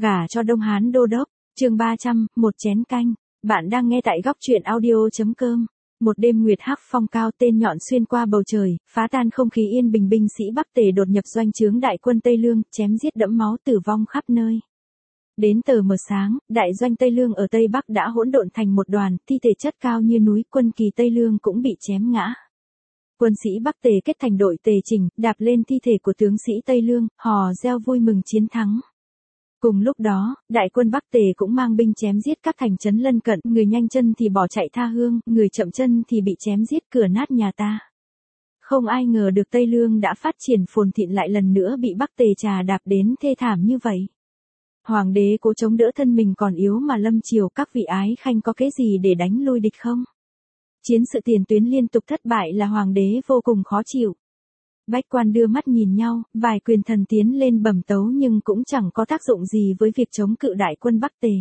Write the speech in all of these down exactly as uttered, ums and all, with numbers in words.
Gả cho Đông Hán đô đốc, chương ba trăm, một chén canh. Bạn đang nghe tại góc truyện audio.com. Một đêm nguyệt hắc phong cao, tên nhọn xuyên qua bầu trời, phá tan không khí yên bình. Binh sĩ Bắc Tề đột nhập doanh trướng đại quân Tây Lương, chém giết đẫm máu tử vong khắp nơi. Đến tờ mờ sáng, đại doanh Tây Lương ở Tây Bắc đã hỗn độn thành một đoàn, thi thể chất cao như núi. Quân kỳ Tây Lương cũng bị chém ngã. Quân sĩ Bắc Tề kết thành đội tề chỉnh, đạp lên thi thể của tướng sĩ Tây Lương, hò reo vui mừng chiến thắng. Cùng lúc đó, đại quân Bắc Tề cũng mang binh chém giết các thành trấn lân cận, người nhanh chân thì bỏ chạy tha hương, người chậm chân thì bị chém giết cửa nát nhà ta. Không ai ngờ được Tây Lương đã phát triển phồn thịnh lại lần nữa bị Bắc Tề trà đạp đến thê thảm như vậy. Hoàng đế cố chống đỡ thân mình còn yếu mà lâm triều, các vị ái khanh có kế gì để đánh lui địch không? Chiến sự tiền tuyến liên tục thất bại là hoàng đế vô cùng khó chịu. Bách quan đưa mắt nhìn nhau, vài quyền thần tiến lên bẩm tấu nhưng cũng chẳng có tác dụng gì với việc chống cự đại quân Bắc Tề.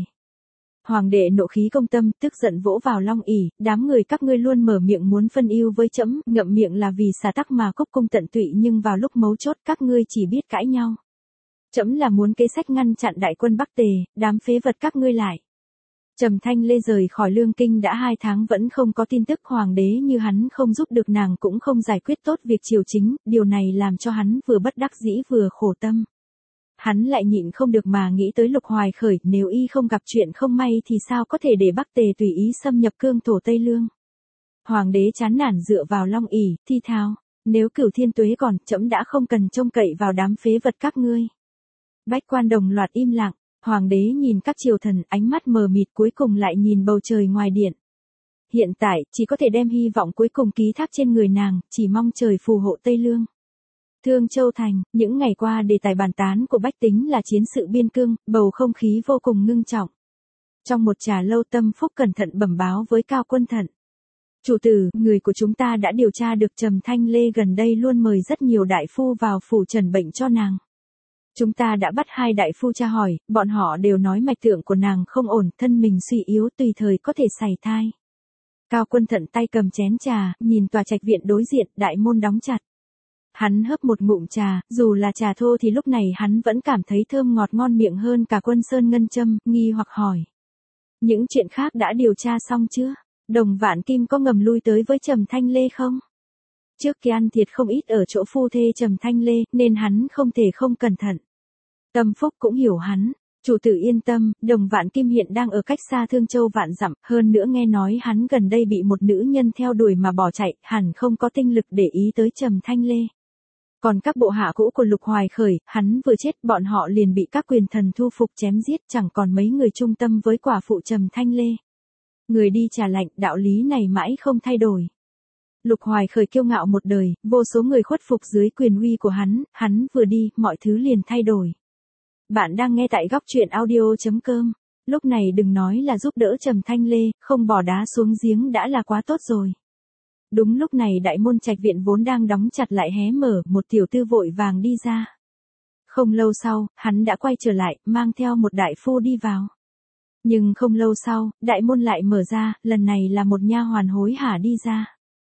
Hoàng đệ nộ khí công tâm, tức giận vỗ vào long ỷ, đám người các ngươi luôn mở miệng muốn phân ưu với trẫm, ngậm miệng là vì xả tắc mà cúc cung tận tụy, nhưng vào lúc mấu chốt các ngươi chỉ biết cãi nhau. Trẫm là muốn kế sách ngăn chặn đại quân Bắc Tề, đám phế vật các ngươi lại. Trầm Thanh Lê rời khỏi Lương Kinh đã hai tháng vẫn không có tin tức. Hoàng đế như hắn không giúp được nàng cũng không giải quyết tốt việc triều chính, điều này làm cho hắn vừa bất đắc dĩ vừa khổ tâm. Hắn lại nhịn không được mà nghĩ tới Lục Hoài Khởi, nếu y không gặp chuyện không may thì sao có thể để Bắc Tề tùy ý xâm nhập cương thổ Tây Lương. Hoàng đế chán nản dựa vào long ỷ, thi thao, nếu Cửu Thiên Tuế còn, trẫm đã không cần trông cậy vào đám phế vật các ngươi. Bách quan đồng loạt im lặng. Hoàng đế nhìn các triều thần, ánh mắt mờ mịt, cuối cùng lại nhìn bầu trời ngoài điện. Hiện tại, chỉ có thể đem hy vọng cuối cùng ký thác trên người nàng, chỉ mong trời phù hộ Tây Lương. Thương Châu Thành, những ngày qua đề tài bàn tán của bách tính là chiến sự biên cương, bầu không khí vô cùng ngưng trọng. Trong một trà lâu, Tâm Phúc cẩn thận bẩm báo với Cao Quân Thận. Chủ tử, người của chúng ta đã điều tra được Trầm Thanh Lê gần đây luôn mời rất nhiều đại phu vào phủ trần bệnh cho nàng. Chúng ta đã bắt hai đại phu tra hỏi, bọn họ đều nói mạch tượng của nàng không ổn, thân mình suy yếu, tùy thời có thể sảy thai. Cao Quân Thận tay cầm chén trà, nhìn tòa trạch viện đối diện, đại môn đóng chặt. Hắn hớp một ngụm trà, dù là trà thô thì lúc này hắn vẫn cảm thấy thơm ngọt ngon miệng hơn cả Quân Sơn ngân châm, nghi hoặc hỏi. Những chuyện khác đã điều tra xong chưa? Đồng Vạn Kim có ngầm lui tới với Trầm Thanh Lê không? Trước kia ăn thiệt không ít ở chỗ phu thê Trầm Thanh Lê, nên hắn không thể không cẩn thận. Tâm Phúc cũng hiểu hắn. Chủ tử yên tâm, Đồng Vạn Kim hiện đang ở cách xa Thương Châu vạn dặm, hơn nữa nghe nói hắn gần đây bị một nữ nhân theo đuổi mà bỏ chạy, hẳn không có tinh lực để ý tới Trầm Thanh Lê. Còn các bộ hạ cũ của Lục Hoài Khởi, hắn vừa chết bọn họ liền bị các quyền thần thu phục chém giết, chẳng còn mấy người trung tâm với quả phụ Trầm Thanh Lê. Người đi trả lệnh, đạo lý này mãi không thay đổi. Lục Hoài Khởi kiêu ngạo một đời, vô số người khuất phục dưới quyền uy của hắn, hắn vừa đi, mọi thứ liền thay đổi. Bạn đang nghe tại góc truyện audio.com. Lúc này đừng nói là giúp đỡ Trầm Thanh Lê, không bỏ đá xuống giếng đã là quá tốt rồi. Đúng lúc này đại môn trạch viện vốn đang đóng chặt lại hé mở, một tiểu tư vội vàng đi ra. Không lâu sau, hắn đã quay trở lại, mang theo một đại phu đi vào. Nhưng không lâu sau, đại môn lại mở ra, lần này là một nha hoàn hối hả đi ra.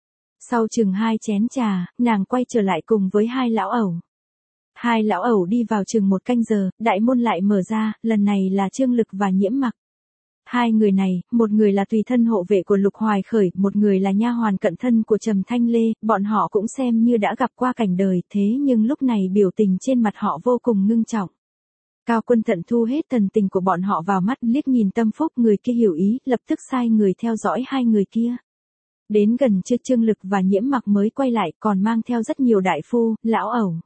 Sau chừng hai chén trà, nàng quay trở lại cùng với hai lão ẩu. Hai lão ẩu đi vào chừng một canh giờ, đại môn lại mở ra, lần này là Trương Lực và Nhiễm Mặc. Hai người này, một người là tùy thân hộ vệ của Lục Hoài Khởi, một người là nha hoàn cận thân của Trầm Thanh Lê, bọn họ cũng xem như đã gặp qua cảnh đời, thế nhưng lúc này biểu tình trên mặt họ vô cùng ngưng trọng. Cao Quân Thận thu hết thần tình của bọn họ vào mắt, liếc nhìn Tâm Phúc, người kia hiểu ý, lập tức sai người theo dõi hai người kia. Đến gần trưa Trương Lực và Nhiễm Mặc mới quay lại, còn mang theo rất nhiều đại phu, lão ẩu.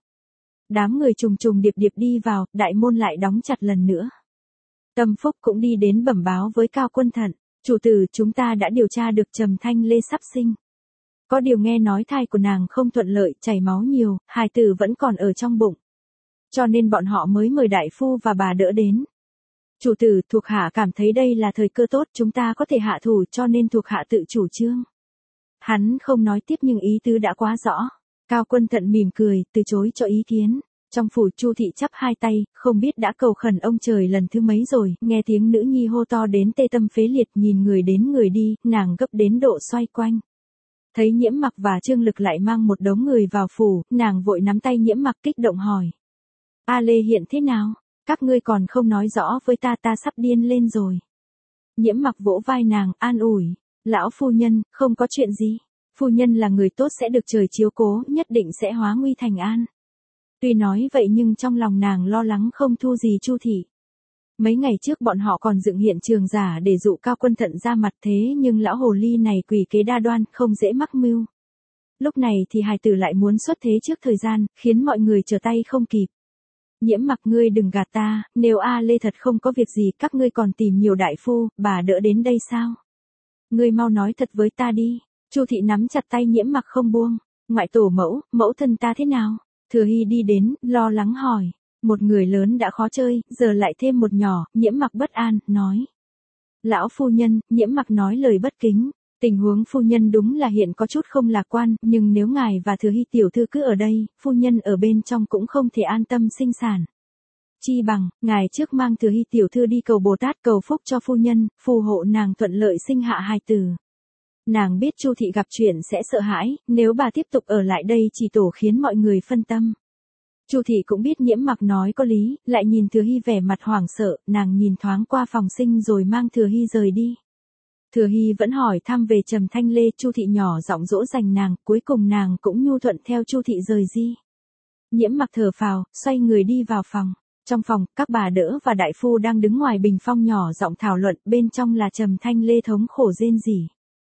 Đám người trùng trùng điệp điệp đi vào, đại môn lại đóng chặt lần nữa. Tâm Phúc cũng đi đến bẩm báo với Cao Quân Thận. Chủ tử, chúng ta đã điều tra được Trầm Thanh Lê sắp sinh. Có điều nghe nói thai của nàng không thuận lợi, chảy máu nhiều, hài tử vẫn còn ở trong bụng. Cho nên bọn họ mới mời đại phu và bà đỡ đến. Chủ tử, thuộc hạ cảm thấy đây là thời cơ tốt, chúng ta có thể hạ thủ, cho nên thuộc hạ tự chủ trương. Hắn không nói tiếp nhưng ý tứ đã quá rõ. Cao Quân Thận mỉm cười, từ chối cho ý kiến. Trong phủ Chu thị chắp hai tay, không biết đã cầu khẩn ông trời lần thứ mấy rồi, nghe tiếng nữ nhi hô to đến tê tâm phế liệt, nhìn người đến người đi, nàng gấp đến độ xoay quanh. Thấy Nhiễm Mặc và Trương Lực lại mang một đống người vào phủ, nàng vội nắm tay Nhiễm Mặc kích động hỏi. A Lê hiện thế nào? các ngươi còn không nói rõ với ta, ta sắp điên lên rồi. Nhiễm Mặc vỗ vai nàng, an ủi, lão phu nhân, không có chuyện gì. Phu nhân là người tốt sẽ được trời chiếu cố, nhất định sẽ hóa nguy thành an. Tuy nói vậy nhưng trong lòng nàng lo lắng không thu gì Chu thị. Mấy ngày trước bọn họ còn dựng hiện trường giả để dụ Cao Quân Thận ra mặt, thế nhưng lão hồ ly này quỷ kế đa đoan, không dễ mắc mưu. Lúc này thì hài tử lại muốn xuất thế trước thời gian, khiến mọi người trở tay không kịp. Nhiễm Mặc, ngươi đừng gạt ta, nếu A Lê thật không có việc gì, các ngươi còn tìm nhiều đại phu, bà đỡ đến đây sao? Ngươi mau nói thật với ta đi. Chu thị nắm chặt tay Nhiễm Mặc không buông. Ngoại tổ mẫu, mẫu thân ta thế nào? Thừa Hy đi đến, lo lắng hỏi. Một người lớn đã khó chơi, giờ lại thêm một nhỏ. Nhiễm Mặc bất an, nói. Lão phu nhân, Nhiễm Mặc nói lời bất kính. Tình huống phu nhân đúng là hiện có chút không lạc quan, nhưng nếu ngài và Thừa Hy tiểu thư cứ ở đây, phu nhân ở bên trong cũng không thể an tâm sinh sản. Chi bằng, ngài trước mang Thừa Hy tiểu thư đi cầu Bồ Tát cầu phúc cho phu nhân, phù hộ nàng thuận lợi sinh hạ hài tử. Nàng biết Chu thị gặp chuyện sẽ sợ hãi, nếu bà tiếp tục ở lại đây chỉ tổ khiến mọi người phân tâm. Chu thị cũng biết Nhiễm Mặc nói có lý, lại nhìn Thừa Hy vẻ mặt hoảng sợ, nàng nhìn thoáng qua phòng sinh rồi mang Thừa Hy rời đi. Thừa Hy vẫn hỏi thăm về Trầm Thanh Lê, Chu thị nhỏ giọng dỗ dành nàng, cuối cùng nàng cũng nhu thuận theo Chu thị rời đi. Nhiễm Mặc thở phào, xoay người đi vào phòng. Trong phòng, các bà đỡ và đại phu đang đứng ngoài bình phong nhỏ giọng thảo luận, bên trong là Trầm Thanh Lê thống khổ rên rỉ.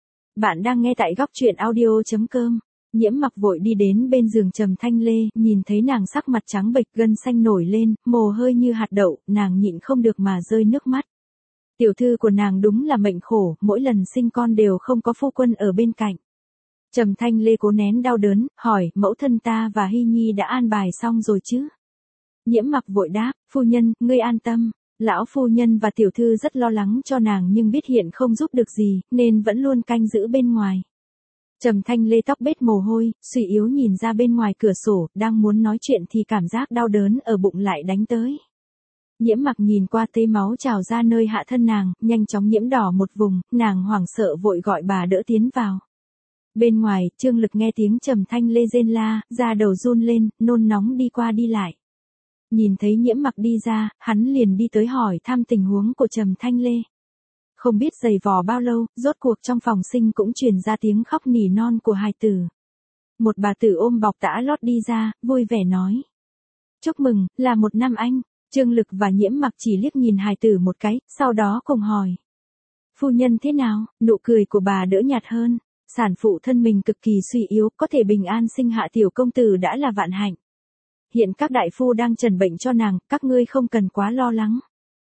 Bạn đang nghe tại góc truyện audio chấm com. Nhiễm Mặc vội đi đến bên giường Trầm Thanh Lê, nhìn thấy nàng sắc mặt trắng bệch, gân xanh nổi lên, mồ hôi như hạt đậu, nàng nhịn không được mà rơi nước mắt. Tiểu thư của nàng đúng là mệnh khổ, mỗi lần sinh con đều không có phu quân ở bên cạnh. Trầm Thanh Lê cố nén đau đớn, hỏi, mẫu thân ta và Hy Nhi đã an bài xong rồi chứ? Nhiễm Mặc vội đáp, phu nhân, ngươi an tâm. Lão phu nhân và tiểu thư rất lo lắng cho nàng nhưng biết hiện không giúp được gì, nên vẫn luôn canh giữ bên ngoài. Trầm Thanh Lê tóc bết mồ hôi, suy yếu nhìn ra bên ngoài cửa sổ, đang muốn nói chuyện thì cảm giác đau đớn ở bụng lại đánh tới. Nhiễm Mặc nhìn qua thấy máu trào ra nơi hạ thân nàng, nhanh chóng nhiễm đỏ một vùng, nàng hoảng sợ vội gọi bà đỡ tiến vào. Bên ngoài, Trương Lực nghe tiếng Trầm Thanh Lê rên la, da đầu run lên, nôn nóng đi qua đi lại. Nhìn thấy Nhiễm Mặc đi ra, hắn liền đi tới hỏi thăm tình huống của Trầm Thanh Lê. Không biết giày vò bao lâu, rốt cuộc trong phòng sinh cũng truyền ra tiếng khóc nỉ non của hài tử. Một bà tử ôm bọc tã lót đi ra, vui vẻ nói. Chúc mừng, là một năm anh. Trương Lực và Nhiễm Mặc chỉ liếc nhìn hài tử một cái, sau đó cùng hỏi. Phu nhân thế nào? Nụ cười của bà đỡ nhạt hơn. Sản phụ thân mình cực kỳ suy yếu, có thể bình an sinh hạ tiểu công tử đã là vạn hạnh. Hiện các đại phu đang trần bệnh cho nàng, các ngươi không cần quá lo lắng.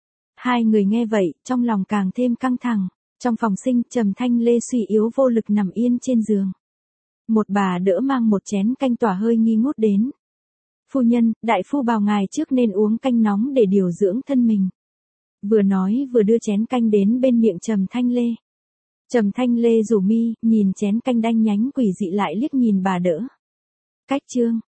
Hai người nghe vậy, trong lòng càng thêm căng thẳng. Trong phòng sinh, Trầm Thanh Lê suy yếu vô lực nằm yên trên giường. Một bà đỡ mang một chén canh tỏa hơi nghi ngút đến. Phu nhân, đại phu bảo ngài trước nên uống canh nóng để điều dưỡng thân mình. Vừa nói vừa đưa chén canh đến bên miệng Trầm Thanh Lê. Trầm Thanh Lê rủ mi, nhìn chén canh đanh nhánh quỷ dị lại liếc nhìn bà đỡ. Cách chương.